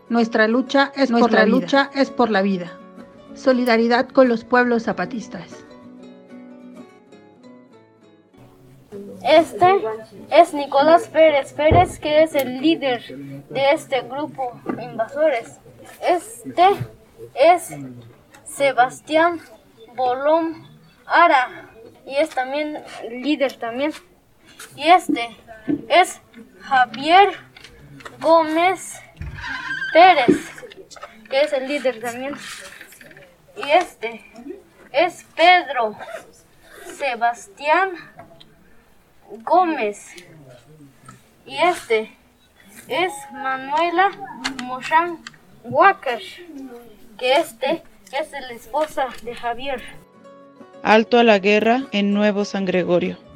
Nuestra lucha es por la vida. Solidaridad con los pueblos zapatistas. Este es Nicolás Pérez Pérez, que es el líder de este grupo invasores. Este es Sebastián Bolón Ara, y es también líder también. Y este es Javier Gómez Pérez, que es el líder también. Y este es Pedro Sebastián Gómez. Y este es Manuela Moshan Walker, que este es la esposa de Javier. Alto a la guerra en Nuevo San Gregorio.